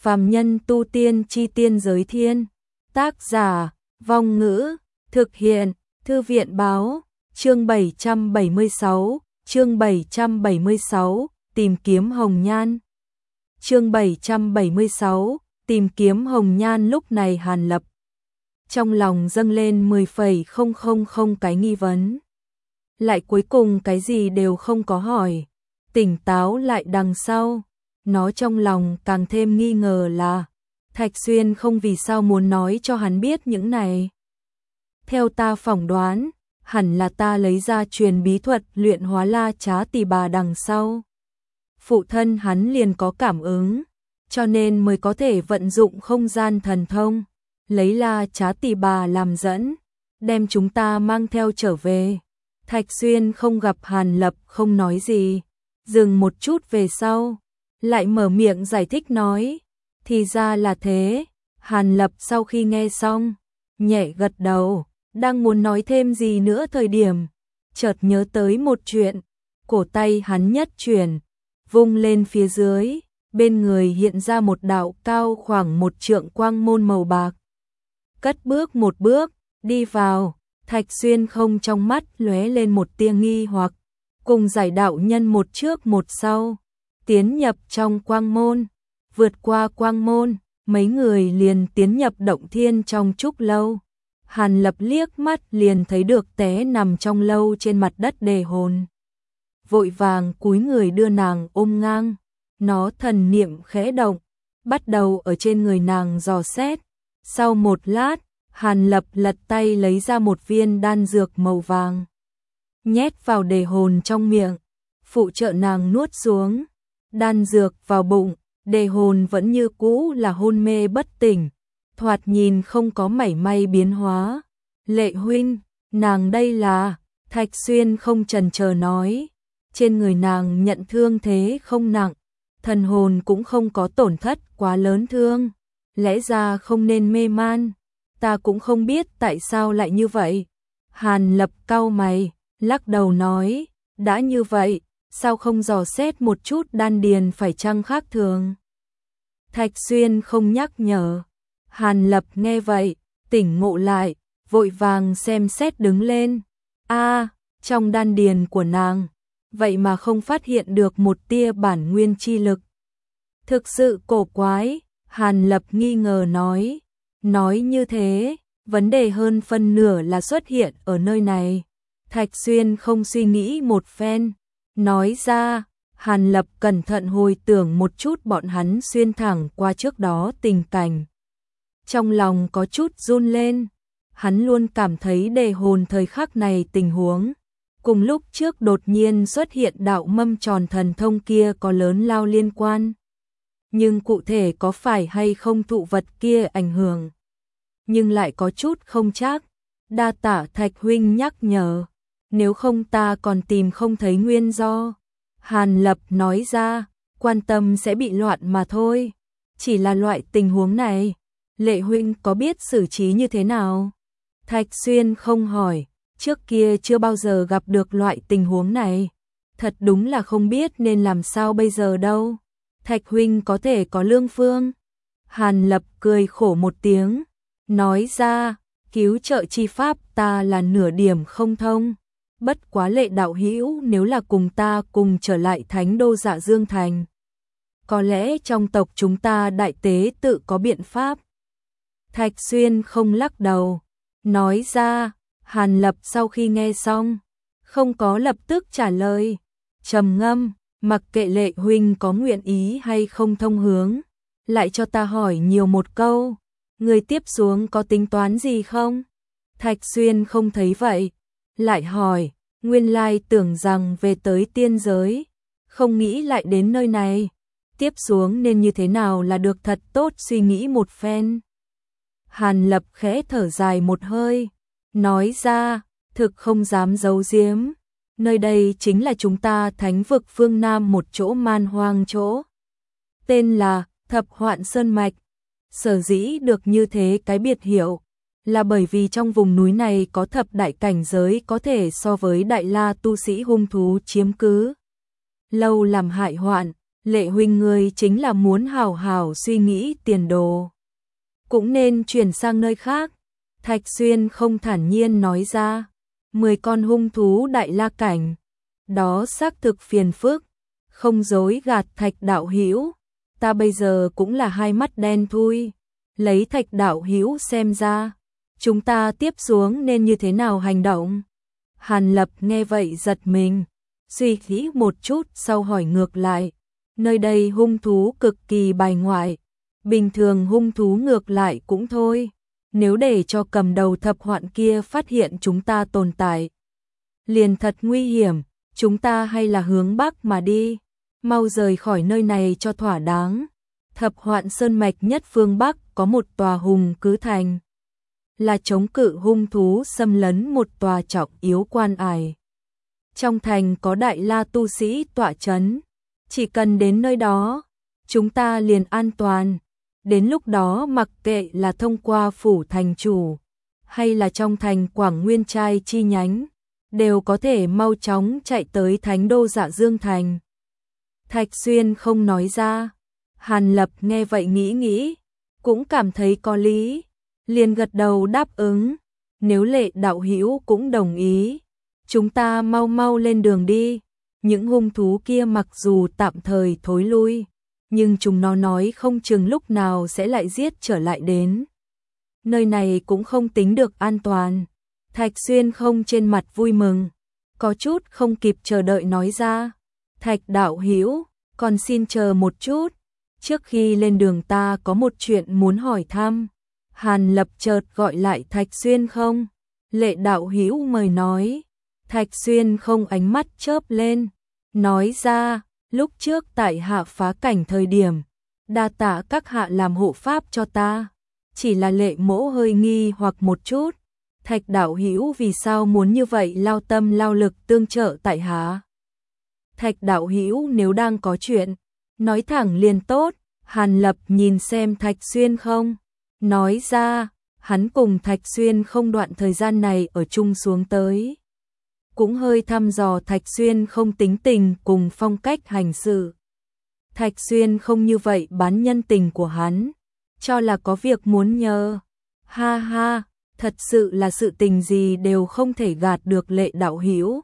Phàm nhân tu tiên chi tiên giới thiên. Tác giả, Vong Ngữ, thực hiện, Thư viện báo, chương 776, tìm kiếm hồng nhan. Chương 776, tìm kiếm hồng nhan. Lúc này Hàn Lập trong lòng dâng lên 10,000 cái nghi vấn. Lại cuối cùng cái gì đều không có hỏi. Tỉnh táo lại đằng sau, nó trong lòng càng thêm nghi ngờ là Thạch Xuyên không vì sao muốn nói cho hắn biết những này. Theo ta phỏng đoán, hẳn là ta lấy ra truyền bí thuật luyện hóa La Chá Tỳ Bà đằng sau. Phụ thân hắn liền có cảm ứng, cho nên mới có thể vận dụng không gian thần thông, lấy La Chá Tỳ Bà làm dẫn, đem chúng ta mang theo trở về. Thạch Xuyên không gặp Hàn Lập không nói gì, dừng một chút về sau, lại mở miệng giải thích nói, thì ra là thế. Hàn Lập sau khi nghe xong, nhẹ gật đầu, đang muốn nói thêm gì nữa thời điểm, chợt nhớ tới một chuyện, cổ tay hắn nhất chuyển, vung lên phía dưới, bên người hiện ra một đạo cao khoảng 1 trượng quang môn màu bạc. Cất bước một bước, đi vào. Thạch Xuyên không trong mắt lóe lên một tia nghi hoặc, cùng giải đạo nhân một trước một sau, tiến nhập trong quang môn. Vượt qua quang môn, mấy người liền tiến nhập động thiên trong trúc lâu. Hàn Lập liếc mắt liền thấy được té nằm trong lâu trên mặt đất Đề Hồn. Vội vàng cúi người đưa nàng ôm ngang, nó thần niệm khẽ động, bắt đầu ở trên người nàng dò xét. Sau một lát, Hàn Lập lật tay lấy ra một viên đan dược màu vàng, nhét vào Đề Hồn trong miệng, phụ trợ nàng nuốt xuống. Đan dược vào bụng, Đề Hồn vẫn như cũ là hôn mê bất tỉnh, thoạt nhìn không có mảy may biến hóa. Lệ huynh, nàng đây là... Thạch Xuyên không chần chờ nói, trên người nàng nhận thương thế không nặng, thần hồn cũng không có tổn thất quá lớn thương, lẽ ra không nên mê man. Ta cũng không biết tại sao lại như vậy. Hàn Lập cau mày, lắc đầu nói, đã như vậy, sao không dò xét một chút đan điền phải chăng khác thường. Thạch Xuyên không nhắc nhở. Hàn Lập nghe vậy, tỉnh ngộ lại, vội vàng xem xét đứng lên. Trong đan điền của nàng, vậy mà không phát hiện được một tia bản nguyên chi lực. Thực sự cổ quái. Hàn Lập nghi ngờ nói. Nói như thế, vấn đề hơn phân nửa là xuất hiện ở nơi này. Thạch Xuyên không suy nghĩ một phen, nói ra. Hàn Lập cẩn thận hồi tưởng một chút bọn hắn xuyên thẳng qua trước đó tình cảnh. Trong lòng có chút run lên, hắn luôn cảm thấy Đề Hồn thời khắc này tình huống, cùng lúc trước đột nhiên xuất hiện đạo mâm tròn thần thông kia có lớn lao liên quan. Nhưng cụ thể có phải hay không thụ vật kia ảnh hưởng, nhưng lại có chút không chắc. Đa tạ Thạch huynh nhắc nhở, nếu không ta còn tìm không thấy nguyên do. Hàn Lập nói ra, quan tâm sẽ bị loạn mà thôi. Chỉ là loại tình huống này, Lệ huynh có biết xử trí như thế nào? Thạch Xuyên không hỏi, trước kia chưa bao giờ gặp được loại tình huống này, thật đúng là không biết nên làm sao bây giờ đâu. Thạch huynh có thể có lương phương. Hàn Lập cười khổ một tiếng, nói ra, cứu trợ chi pháp ta là nửa điểm không thông. Bất quá Lệ đạo hữu nếu là cùng ta cùng trở lại Thánh đô Dạ Dương thành, có lẽ trong tộc chúng ta đại tế tự có biện pháp. Thạch Xuyên không lắc đầu, nói ra. Hàn Lập sau khi nghe xong, không có lập tức trả lời, trầm ngâm, mặc kệ Lệ huynh có nguyện ý hay không thông hướng, lại cho ta hỏi nhiều một câu, người tiếp xuống có tính toán gì không? Thạch Xuyên không thấy vậy, lại hỏi, nguyên lai tưởng rằng về tới tiên giới, không nghĩ lại đến nơi này, tiếp xuống nên như thế nào là được, thật tốt suy nghĩ một phen. Hàn Lập khẽ thở dài một hơi, nói ra, thực không dám giấu giếm, nơi đây chính là chúng ta Thánh vực phương Nam một chỗ man hoang chỗ, tên là Thập Hoạn Sơn Mạch. Sở dĩ được như thế cái biệt hiệu, là bởi vì trong vùng núi này có thập đại cảnh giới có thể so với Đại La tu sĩ hung thú chiếm cứ, lâu làm hại hoạn, Lệ huynh ngươi chính là muốn hảo hảo suy nghĩ tiền đồ. Cũng nên chuyển sang nơi khác. Thạch Xuyên không thản nhiên nói ra. 10 con hung thú đại la cảnh. Đó xác thực phiền phức. Không dối gạt Thạch đạo hữu. Ta bây giờ cũng là hai mắt đen thui. Lấy Thạch đạo hữu xem ra. Chúng ta tiếp xuống nên như thế nào hành động? Hàn Lập nghe vậy giật mình. Suy nghĩ một chút sau hỏi ngược lại. Nơi đây hung thú cực kỳ bài ngoại. Bình thường hung thú ngược lại cũng thôi. Nếu để cho cầm đầu thập hoạn kia phát hiện chúng ta tồn tại, liền thật nguy hiểm. Chúng ta hay là hướng bắc mà đi. Mau rời khỏi nơi này cho thỏa đáng. Thập hoạn sơn mạch nhất phương Bắc có một tòa hùng cứ thành. Là chống cự hung thú xâm lấn một tòa trọng yếu quan ải. Trong thành có đại la tu sĩ tọa chấn. Chỉ cần đến nơi đó, chúng ta liền an toàn. Đến lúc đó mặc kệ là thông qua phủ thành chủ, hay là trong thành Quảng Nguyên Trai chi nhánh, đều có thể mau chóng chạy tới Thánh đô Dạ Dương thành. Thạch Xuyên không nói ra. Hàn Lập nghe vậy nghĩ, cũng cảm thấy có lý, liền gật đầu đáp ứng. Nếu Lệ đạo hữu cũng đồng ý, chúng ta mau mau lên đường đi. Những hung thú kia mặc dù tạm thời thối lui, nhưng chúng nó nói không chừng lúc nào sẽ lại giết trở lại đến. Nơi này cũng không tính được an toàn. Thạch Xuyên không trên mặt vui mừng, có chút không kịp chờ đợi nói ra. Thạch đạo hữu, còn xin chờ một chút. Trước khi lên đường ta có một chuyện muốn hỏi thăm. Hàn Lập chợt gọi lại Thạch Xuyên không. Lệ đạo hữu mời nói. Thạch Xuyên không ánh mắt chớp lên. Nói ra, lúc trước tại hạ phá cảnh thời điểm, đa tạ các hạ làm hộ pháp cho ta. Chỉ là Lệ mỗ hơi nghi hoặc một chút. Thạch đạo hữu vì sao muốn như vậy lao tâm lao lực tương trợ tại hạ? Thạch đạo hữu nếu đang có chuyện, nói thẳng liền tốt. Hàn Lập nhìn xem Thạch Xuyên không. Nói ra, hắn cùng Thạch Xuyên không đoạn thời gian này ở chung xuống tới. Cũng hơi thăm dò Thạch Xuyên không tính tình cùng phong cách hành sự. Thạch Xuyên không như vậy bán nhân tình của hắn, cho là có việc muốn nhờ. Ha ha, thật sự là sự tình gì đều không thể gạt được Lệ đạo hữu.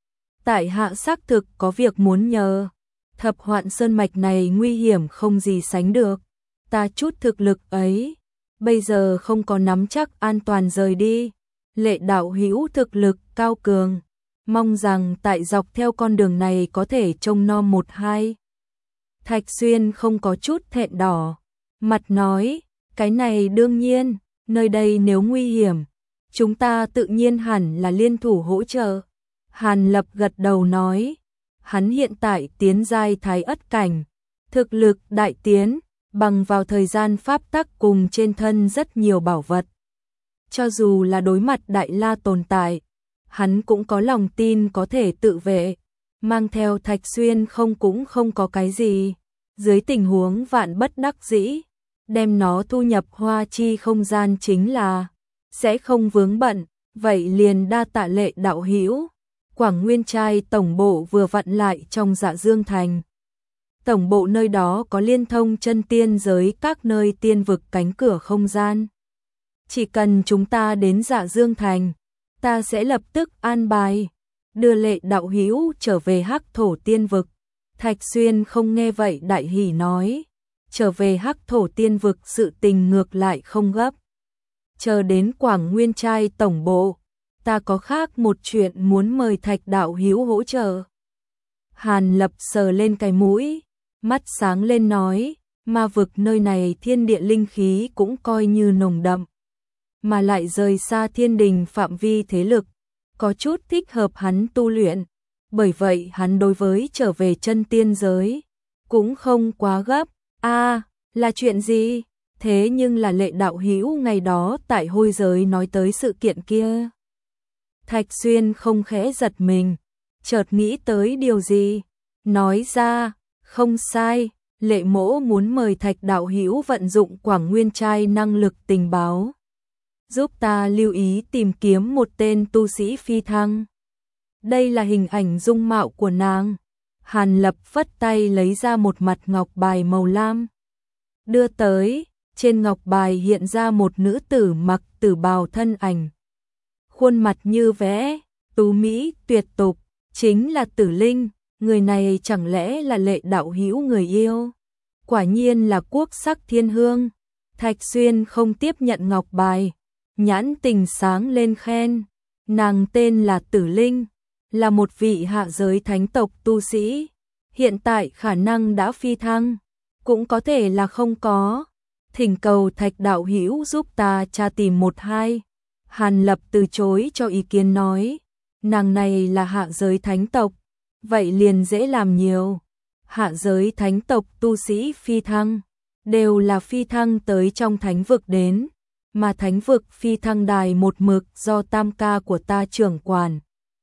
Tại hạ xác thực có việc muốn nhờ. Thập hoạn sơn mạch này nguy hiểm không gì sánh được. Ta chút thực lực ấy, bây giờ không có nắm chắc an toàn rời đi. Lệ đạo hữu thực lực cao cường, mong rằng tại dọc theo con đường này có thể trông nom một hai. Thạch Xuyên không có chút thẹn đỏ, mặt nói, cái này đương nhiên, nơi đây nếu nguy hiểm, chúng ta tự nhiên hẳn là liên thủ hỗ trợ. Hàn Lập gật đầu nói, hắn hiện tại tiến giai thái ất cảnh, thực lực đại tiến, bằng vào thời gian pháp tắc cùng trên thân rất nhiều bảo vật. Cho dù là đối mặt đại la tồn tại, hắn cũng có lòng tin có thể tự vệ, mang theo Thạch Xuyên không cũng không có cái gì. Dưới tình huống vạn bất đắc dĩ, đem nó thu nhập hoa chi không gian chính là sẽ không vướng bận, vậy liền đa tạ Lệ đạo hữu. Quảng Nguyên Trai tổng bộ vừa vặn lại trong Dạ Dương thành. Tổng bộ nơi đó có liên thông chân tiên giới các nơi tiên vực cánh cửa không gian. Chỉ cần chúng ta đến Dạ Dương thành, ta sẽ lập tức an bài, đưa Lệ đạo hữu trở về Hắc Thổ tiên vực. Thạch Xuyên không nghe vậy đại hỉ nói, trở về Hắc Thổ tiên vực sự tình ngược lại không gấp. Chờ đến Quảng Nguyên Trai tổng bộ, ta có khác một chuyện muốn mời Thạch đạo hữu hỗ trợ. Hàn Lập sờ lên cái mũi, mắt sáng lên nói, ma vực nơi này thiên địa linh khí cũng coi như nồng đậm, mà lại rời xa thiên đình phạm vi thế lực, có chút thích hợp hắn tu luyện, bởi vậy hắn đối với trở về chân tiên giới cũng không quá gấp. A, là chuyện gì? Thế nhưng là Lệ đạo hữu ngày đó tại hôi giới nói tới sự kiện kia. Thạch Xuyên không khẽ giật mình, chợt nghĩ tới điều gì, nói ra, không sai, Lệ mỗ muốn mời Thạch đạo hữu vận dụng Quảng Nguyên Trai năng lực tình báo, giúp ta lưu ý tìm kiếm một tên tu sĩ phi thăng. Đây là hình ảnh dung mạo của nàng. Hàn Lập phất tay lấy ra một mặt ngọc bài màu lam. Đưa tới, trên ngọc bài hiện ra một nữ tử mặc tử bào thân ảnh. Khuôn mặt như vẽ, tú mỹ, tuyệt tục, chính là Tử Linh, người này chẳng lẽ là Lệ đạo hữu người yêu? Quả nhiên là quốc sắc thiên hương. Thạch Xuyên không tiếp nhận ngọc bài, nhãn tình sáng lên khen. Nàng tên là Tử Linh, là một vị hạ giới thánh tộc tu sĩ. Hiện tại khả năng đã phi thăng, cũng có thể là không có. Thỉnh cầu Thạch đạo hữu giúp ta tra tìm một hai. Hàn Lập từ chối cho ý kiến nói, nàng này là hạ giới thánh tộc, vậy liền dễ làm nhiều. Hạ giới thánh tộc tu sĩ phi thăng, đều là phi thăng tới trong thánh vực đến, mà thánh vực phi thăng đài một mực do tam ca của ta trưởng quản.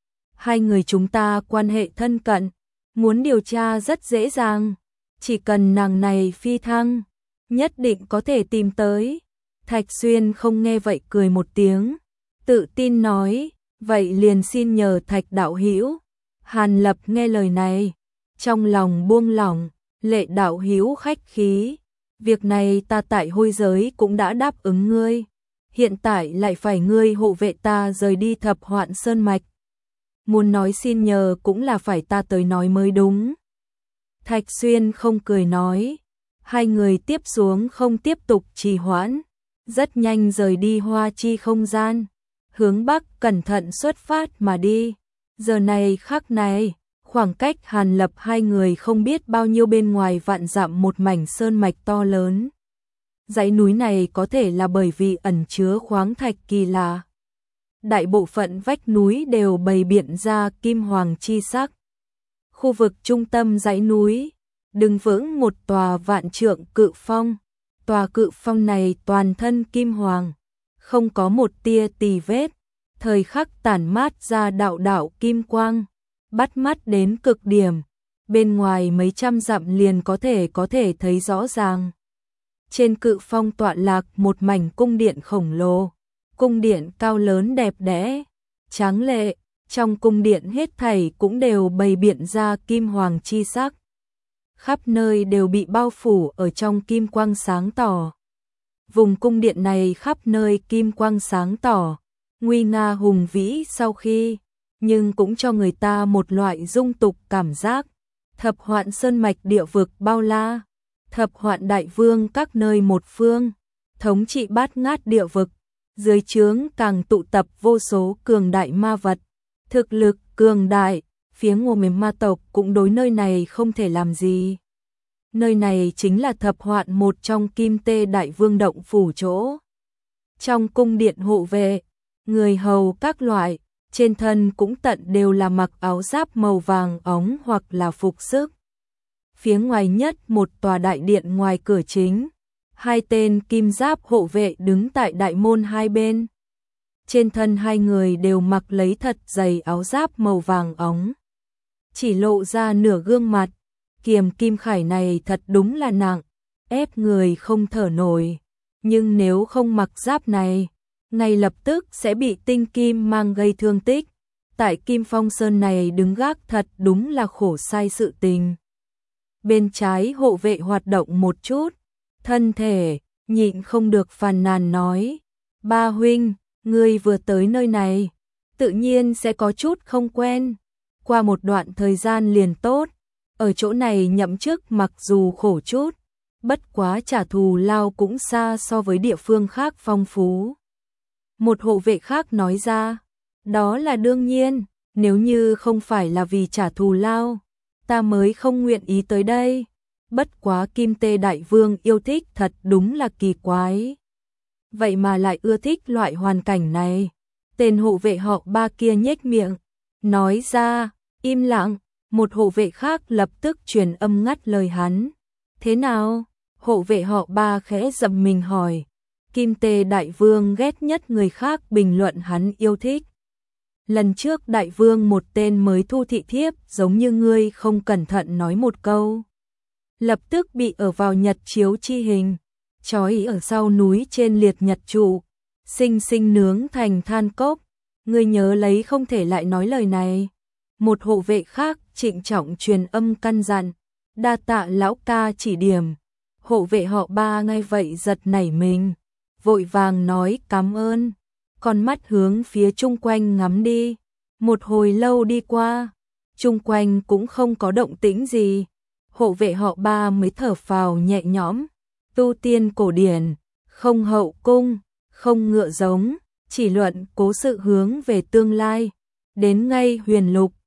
Hai người chúng ta quan hệ thân cận, muốn điều tra rất dễ dàng, chỉ cần nàng này phi thăng, nhất định có thể tìm tới. Thạch Xuyên không nghe vậy cười một tiếng, tự tin nói, vậy liền xin nhờ Thạch đạo hữu. Hàn Lập nghe lời này, trong lòng buông lỏng, Lệ đạo hữu khách khí, việc này ta tại hôi giới cũng đã đáp ứng ngươi, hiện tại lại phải ngươi hộ vệ ta rời đi Thập Hoạn Sơn Mạch. Muốn nói xin nhờ cũng là phải ta tới nói mới đúng. Thạch Xuyên không cười nói, hai người tiếp xuống không tiếp tục trì hoãn, rất nhanh rời đi Hoa Chi không gian, hướng Bắc cẩn thận xuất phát mà đi. Giờ này khắc này, khoảng cách Hàn Lập hai người không biết bao nhiêu bên ngoài vạn dặm một mảnh sơn mạch to lớn. Dãy núi này có thể là bởi vì ẩn chứa khoáng thạch kỳ lạ. Đại bộ phận vách núi đều bày biện ra kim hoàng chi sắc. Khu vực trung tâm dãy núi, đứng vững một tòa vạn trượng cự phong. Tòa cự phong này toàn thân kim hoàng, không có một tia tì vết, thời khắc tản mát ra đạo đạo kim quang, bắt mắt đến cực điểm, bên ngoài mấy trăm dặm liền có thể thấy rõ ràng. Trên cự phong tọa lạc một mảnh cung điện khổng lồ, cung điện cao lớn đẹp đẽ, tráng lệ, trong cung điện hết thảy cũng đều bày biện ra kim hoàng chi sắc. Khắp nơi đều bị bao phủ ở trong kim quang sáng tỏ. Vùng cung điện này khắp nơi kim quang sáng tỏ, nguy nga hùng vĩ sau khi, nhưng cũng cho người ta một loại dung tục cảm giác. Thập Hoạn Sơn Mạch địa vực bao la, Thập Hoạn Đại Vương các nơi một phương, thống trị bát ngát địa vực, dưới trướng càng tụ tập vô số cường đại ma vật, thực lực cường đại, phía Ngô Mềm ma tộc cũng đối nơi này không thể làm gì. Nơi này chính là Thập Hoạn một trong Kim Tê Đại Vương động phủ chỗ. Trong cung điện hộ vệ, người hầu các loại, trên thân cũng tận đều là mặc áo giáp màu vàng óng hoặc là phục sức. Phía ngoài nhất một tòa đại điện ngoài cửa chính, hai tên kim giáp hộ vệ đứng tại đại môn hai bên. Trên thân hai người đều mặc lấy thật dày áo giáp màu vàng óng, chỉ lộ ra nửa gương mặt. Kiềm kim khải này thật đúng là nặng, ép người không thở nổi, nhưng nếu không mặc giáp này, ngay lập tức sẽ bị tinh kim mang gây thương tích. Tại Kim Phong Sơn này đứng gác thật đúng là khổ sai sự tình. Bên trái hộ vệ hoạt động một chút, thân thể, nhịn không được phàn nàn nói, ba huynh, ngươi vừa tới nơi này, tự nhiên sẽ có chút không quen, qua một đoạn thời gian liền tốt. Ở chỗ này nhậm chức mặc dù khổ chút, bất quá trả thù lao cũng xa so với địa phương khác phong phú. Một hộ vệ khác nói ra, đó là đương nhiên, nếu như không phải là vì trả thù lao, ta mới không nguyện ý tới đây. Bất quá Kim Tê Đại Vương yêu thích thật đúng là kỳ quái. Vậy mà lại ưa thích loại hoàn cảnh này. Tên hộ vệ họ Ba kia nhếch miệng, nói ra, im lặng. Một hộ vệ khác lập tức truyền âm ngắt lời hắn. Thế nào? Hộ vệ họ Ba khẽ giậm mình hỏi. Kim Tê Đại Vương ghét nhất người khác bình luận hắn yêu thích. Lần trước Đại Vương một tên mới thu thị thiếp giống như ngươi không cẩn thận nói một câu, lập tức bị ở vào nhật chiếu chi hình, trói ở sau núi trên liệt nhật trụ, xinh xinh nướng thành than cốc. Ngươi nhớ lấy không thể lại nói lời này. Một hộ vệ khác trịnh trọng truyền âm căn dặn, đa tạ lão ca chỉ điểm. Hộ vệ họ Ba ngay vậy giật nảy mình, vội vàng nói cảm ơn, con mắt hướng phía chung quanh ngắm đi. Một hồi lâu đi qua, chung quanh cũng không có động tĩnh gì. Hộ vệ họ Ba mới thở phào nhẹ nhõm. Tu tiên cổ điển, không hậu cung, không ngựa giống, chỉ luận cố sự hướng về tương lai. Đến ngay huyền lục,